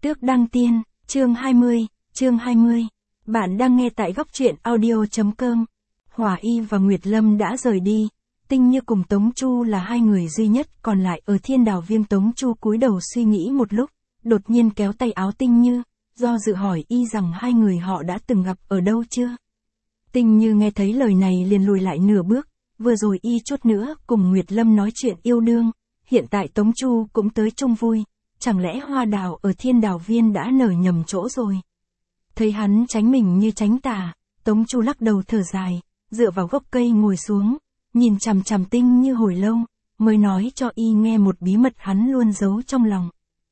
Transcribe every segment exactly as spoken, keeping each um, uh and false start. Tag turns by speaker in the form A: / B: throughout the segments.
A: Tước Đăng Tiên, chương hai mươi, chương hai mươi. Bạn đang nghe tại góc truyện audio chấm com. Hỏa Y và Nguyệt Lâm đã rời đi, Tinh Như cùng Tống Chu là hai người duy nhất còn lại ở Thiên Đào Viêm. Tống Chu cúi đầu suy nghĩ một lúc, đột nhiên kéo tay áo Tinh Như, do dự hỏi Y rằng hai người họ đã từng gặp ở đâu chưa. Tinh Như nghe thấy lời này liền lùi lại nửa bước, vừa rồi Y chút nữa cùng Nguyệt Lâm nói chuyện yêu đương, hiện tại Tống Chu cũng tới chung vui, chẳng lẽ hoa đào ở Thiên Đào Viên đã nở nhầm chỗ rồi. Thấy hắn tránh mình như tránh tà, Tống Chu lắc đầu thở dài, dựa vào gốc cây ngồi xuống, nhìn chằm chằm Tinh Như hồi lâu, mới nói cho Y nghe một bí mật hắn luôn giấu trong lòng.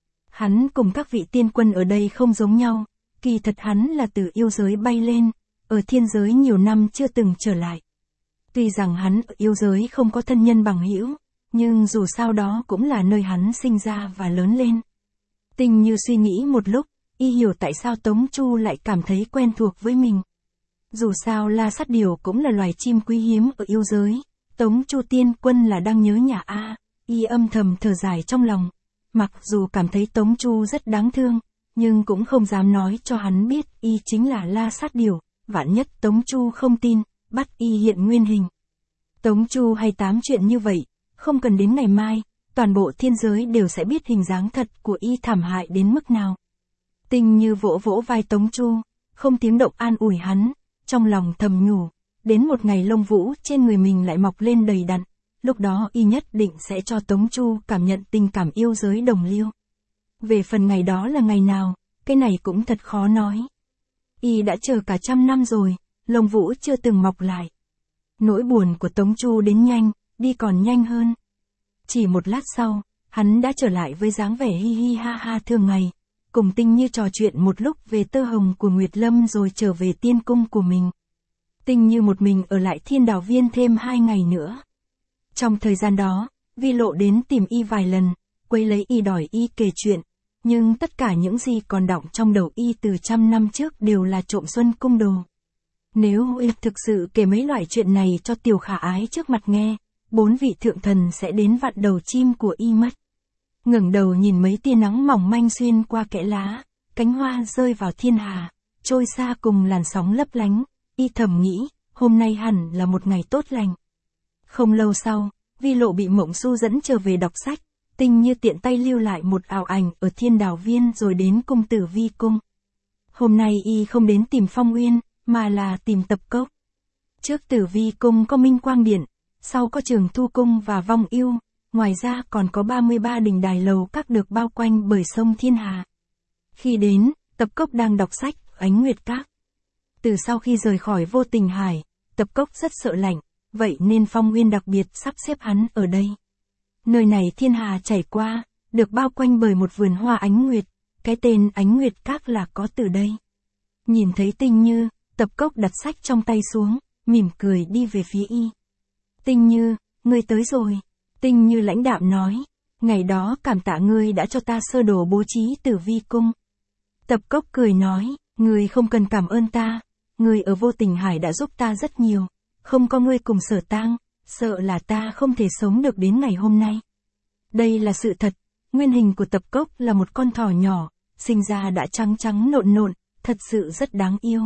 A: Hắn cùng các vị tiên quân ở đây không giống nhau, kỳ thật hắn là từ yêu giới bay lên, ở thiên giới nhiều năm chưa từng trở lại. Tuy rằng hắn ở yêu giới không có thân nhân bằng hữu, nhưng dù sao đó cũng là nơi hắn sinh ra và lớn lên. Tinh Như suy nghĩ một lúc, Y hiểu tại sao Tống Chu lại cảm thấy quen thuộc với mình. Dù sao La Sát Điểu cũng là loài chim quý hiếm ở yêu giới, Tống Chu tiên quân là đang nhớ nhà a. Y âm thầm thở dài trong lòng, mặc dù cảm thấy Tống Chu rất đáng thương, nhưng cũng không dám nói cho hắn biết Y chính là La Sát Điểu, vạn nhất Tống Chu không tin, bắt Y hiện nguyên hình. Tống Chu hay tám chuyện như vậy, không cần đến ngày mai, toàn bộ thiên giới đều sẽ biết hình dáng thật của Y thảm hại đến mức nào. Tinh Như vỗ vỗ vai Tống Chu, không tiếng động an ủi hắn, trong lòng thầm nhủ, đến một ngày lông vũ trên người mình lại mọc lên đầy đặn, lúc đó Y nhất định sẽ cho Tống Chu cảm nhận tình cảm yêu giới đồng liêu. Về phần ngày đó là ngày nào, cái này cũng thật khó nói. Y đã chờ cả trăm năm rồi, lông vũ chưa từng mọc lại. Nỗi buồn của Tống Chu đến nhanh, đi còn nhanh hơn. Chỉ một lát sau, hắn đã trở lại với dáng vẻ hi hi ha ha thường ngày, cùng Tinh Như trò chuyện một lúc về tơ hồng của Nguyệt Lâm rồi trở về tiên cung của mình. Tinh Như một mình ở lại Thiên Đào Viên thêm hai ngày nữa. Trong thời gian đó, Vi Lộ đến tìm Y vài lần, quấy lấy Y đòi Y kể chuyện, nhưng tất cả những gì còn đọng trong đầu Y từ trăm năm trước đều là trộm xuân cung đồ. Nếu Y thực sự kể mấy loại chuyện này cho Tiểu Khả Ái trước mặt nghe, bốn vị thượng thần sẽ đến vặn đầu chim của Y mất. Ngẩng đầu nhìn mấy tia nắng mỏng manh xuyên qua kẽ lá, cánh hoa rơi vào thiên hà, trôi xa cùng làn sóng lấp lánh, Y thầm nghĩ, hôm nay hẳn là một ngày tốt lành. Không lâu sau, Vi Lộ bị Mộng Xu dẫn trở về đọc sách, Tinh Như tiện tay lưu lại một ảo ảnh ở Thiên Đào Viên rồi đến cung Tử Vi cung. Hôm nay Y không đến tìm Phong Uyên, mà là tìm Tập Cốc. Trước Tử Vi cung có Minh Quang Điện, sau có Trường Thu cung và Vong Yêu, ngoài ra còn có ba mươi ba đình đài lầu các được bao quanh bởi sông Thiên Hà. Khi đến, Tập Cốc đang đọc sách Ánh Nguyệt Các. Từ sau khi rời khỏi Vô Tình Hải, Tập Cốc rất sợ lạnh, vậy nên Phong Uyên đặc biệt sắp xếp hắn ở đây. Nơi này Thiên Hà chảy qua, được bao quanh bởi một vườn hoa ánh nguyệt, cái tên Ánh Nguyệt Các là có từ đây. Nhìn thấy Tinh Như, Tập Cốc đặt sách trong tay xuống, mỉm cười đi về phía Y. Tinh Như, ngươi tới rồi. Tinh Như lãnh đạm nói, ngày đó cảm tạ ngươi đã cho ta sơ đồ bố trí Tử Vi cung. Tập Cốc cười nói, ngươi không cần cảm ơn ta, ngươi ở Vô Tình Hải đã giúp ta rất nhiều, không có ngươi cùng Sở Tang, sợ là ta không thể sống được đến ngày hôm nay. Đây là sự thật, nguyên hình của Tập Cốc là một con thỏ nhỏ, sinh ra đã trắng trắng nộn nộn, thật sự rất đáng yêu.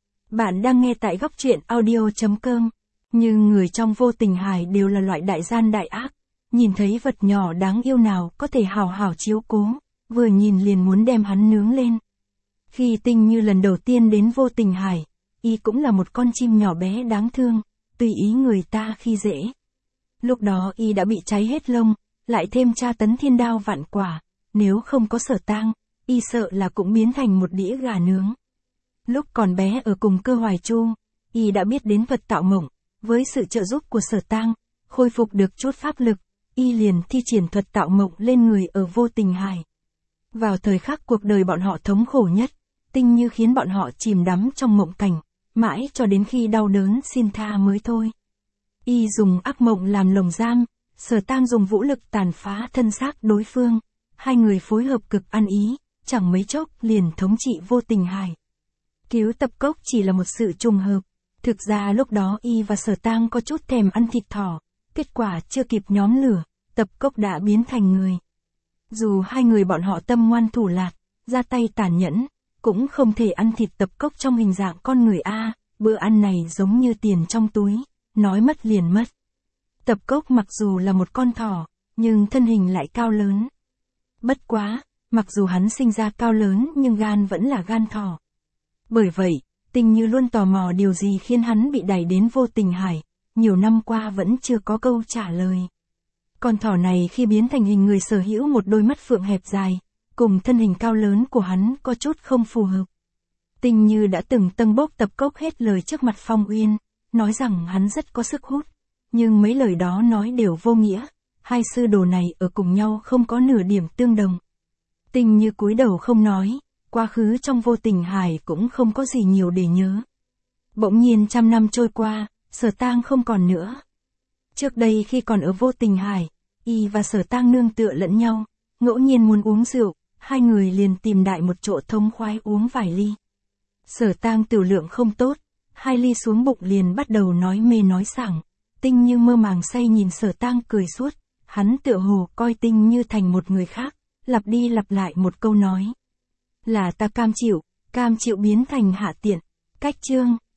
A: Bạn đang nghe tại góc truyện audio chấm com, nhưng người trong Vô Tình Hải đều là loại đại gian đại ác, nhìn thấy vật nhỏ đáng yêu nào có thể hào hào chiếu cố, vừa nhìn liền muốn đem hắn nướng lên. Khi Tinh Như lần đầu tiên đến Vô Tình Hải, Y cũng là một con chim nhỏ bé đáng thương, tùy ý người ta khi dễ. Lúc đó Y đã bị cháy hết lông, lại thêm tra tấn thiên đao vạn quả, nếu không có Sở Tang, Y sợ là cũng biến thành một đĩa gà nướng. Lúc còn bé ở cùng Cơ Hoài Chu, Y đã biết đến thuật tạo mộng, với sự trợ giúp của Sở Tang, khôi phục được chút pháp lực, Y liền thi triển thuật tạo mộng lên người ở Vô Tình Hải. Vào thời khắc cuộc đời bọn họ thống khổ nhất, Tinh Như khiến bọn họ chìm đắm trong mộng cảnh, mãi cho đến khi đau đớn xin tha mới thôi. Y dùng ác mộng làm lồng giam, Sở Tang dùng vũ lực tàn phá thân xác đối phương, hai người phối hợp cực ăn ý, chẳng mấy chốc liền thống trị Vô Tình Hải. Cứu Tập Cốc chỉ là một sự trùng hợp, thực ra lúc đó Y và Sở Tang có chút thèm ăn thịt thỏ, kết quả chưa kịp nhóm lửa, Tập Cốc đã biến thành người. Dù hai người bọn họ tâm ngoan thủ lạt, ra tay tàn nhẫn, cũng không thể ăn thịt Tập Cốc trong hình dạng con người a, bữa ăn này giống như tiền trong túi, nói mất liền mất. Tập Cốc mặc dù là một con thỏ, nhưng thân hình lại cao lớn. Bất quá, mặc dù hắn sinh ra cao lớn nhưng gan vẫn là gan thỏ. Bởi vậy, Tình Như luôn tò mò điều gì khiến hắn bị đẩy đến Vô Tình Hải, nhiều năm qua vẫn chưa có câu trả lời. Con thỏ này khi biến thành hình người sở hữu một đôi mắt phượng hẹp dài, cùng thân hình cao lớn của hắn có chút không phù hợp. Tình Như đã từng tâng bốc Tập Cốc hết lời trước mặt Phong Uyên, nói rằng hắn rất có sức hút, nhưng mấy lời đó nói đều vô nghĩa, hai sư đồ này ở cùng nhau không có nửa điểm tương đồng. Tình Như cúi đầu không nói, quá khứ trong Vô Tình Hải cũng không có gì nhiều để nhớ. Bỗng nhiên trăm năm trôi qua, Sở Tang không còn nữa. Trước đây khi còn ở Vô Tình Hải, y và Sở Tang nương tựa lẫn nhau, ngẫu nhiên muốn uống rượu, hai người liền tìm đại một chỗ thông khoái uống vài ly. Sở Tang tiểu lượng không tốt, hai ly xuống bụng liền bắt đầu nói mê nói sảng. Tình Như mơ màng say nhìn Sở Tang cười suốt, hắn tựa hồ coi Tình Như thành một người khác, lặp đi lặp lại một câu nói. Là ta cam chịu, cam chịu biến thành hạ tiện. Cách chương